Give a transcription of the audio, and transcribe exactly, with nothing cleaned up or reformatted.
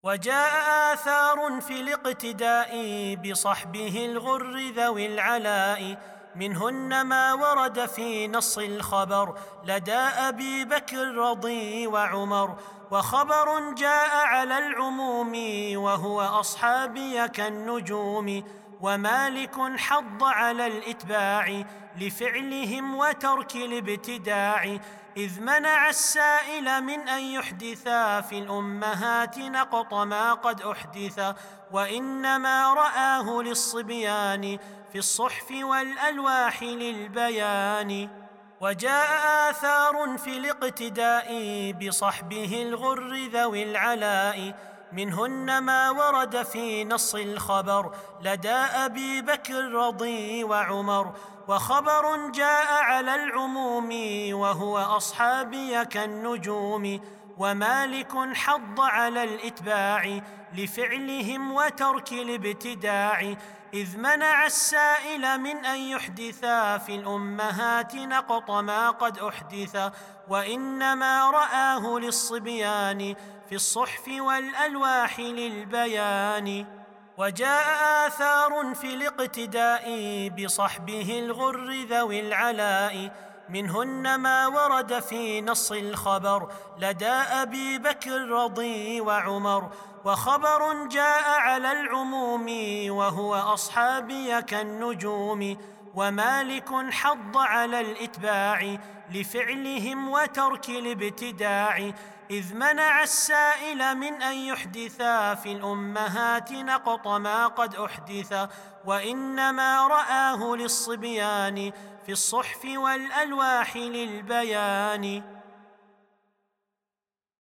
وجاء آثار في الاقتداء بصحبه الغر ذوي العلاء، منهن ما ورد في نص الخبر لدى أبي بكر رضي وعمر، وخبر جاء على العموم وهو أصحابي كالنجوم، ومالك حض على الإتباع لفعلهم وترك الابتداع، إذ منع السائل من أن يحدثا في الأمهات نقط ما قد أحدث، وإنما رآه للصبيان في الصحف والألواح للبيان. وجاء آثار في الاقتداء بصحبه الغر ذوي العلاء، منهن ما ورد في نص الخبر لدى أبي بكر رضي وعمر، وخبر جاء على العموم وهو أصحابي كالنجوم، ومالك حض على الإتباع لفعلهم وترك الابتداع، إذ منع السائل من أن يحدثا في الأمهات نقط ما قد أحدث، وإنما رآه للصبيان في الصحف والألواح للبيان. وجاء آثار في الاقتداء بصحبه الغر ذوي العلاء، منهن ما ورد في نص الخبر لدى أبي بكر رضي وعمر، وخبر جاء على العموم وهو أصحابي كالنجوم، ومالك حض على الإتباع لفعلهم وترك الابتداع، إذ منع السائل من أن يحدثا في الأمهات نقط ما قد أحدث، وإنما رآه للصبيان في الصحف والألواح للبيان.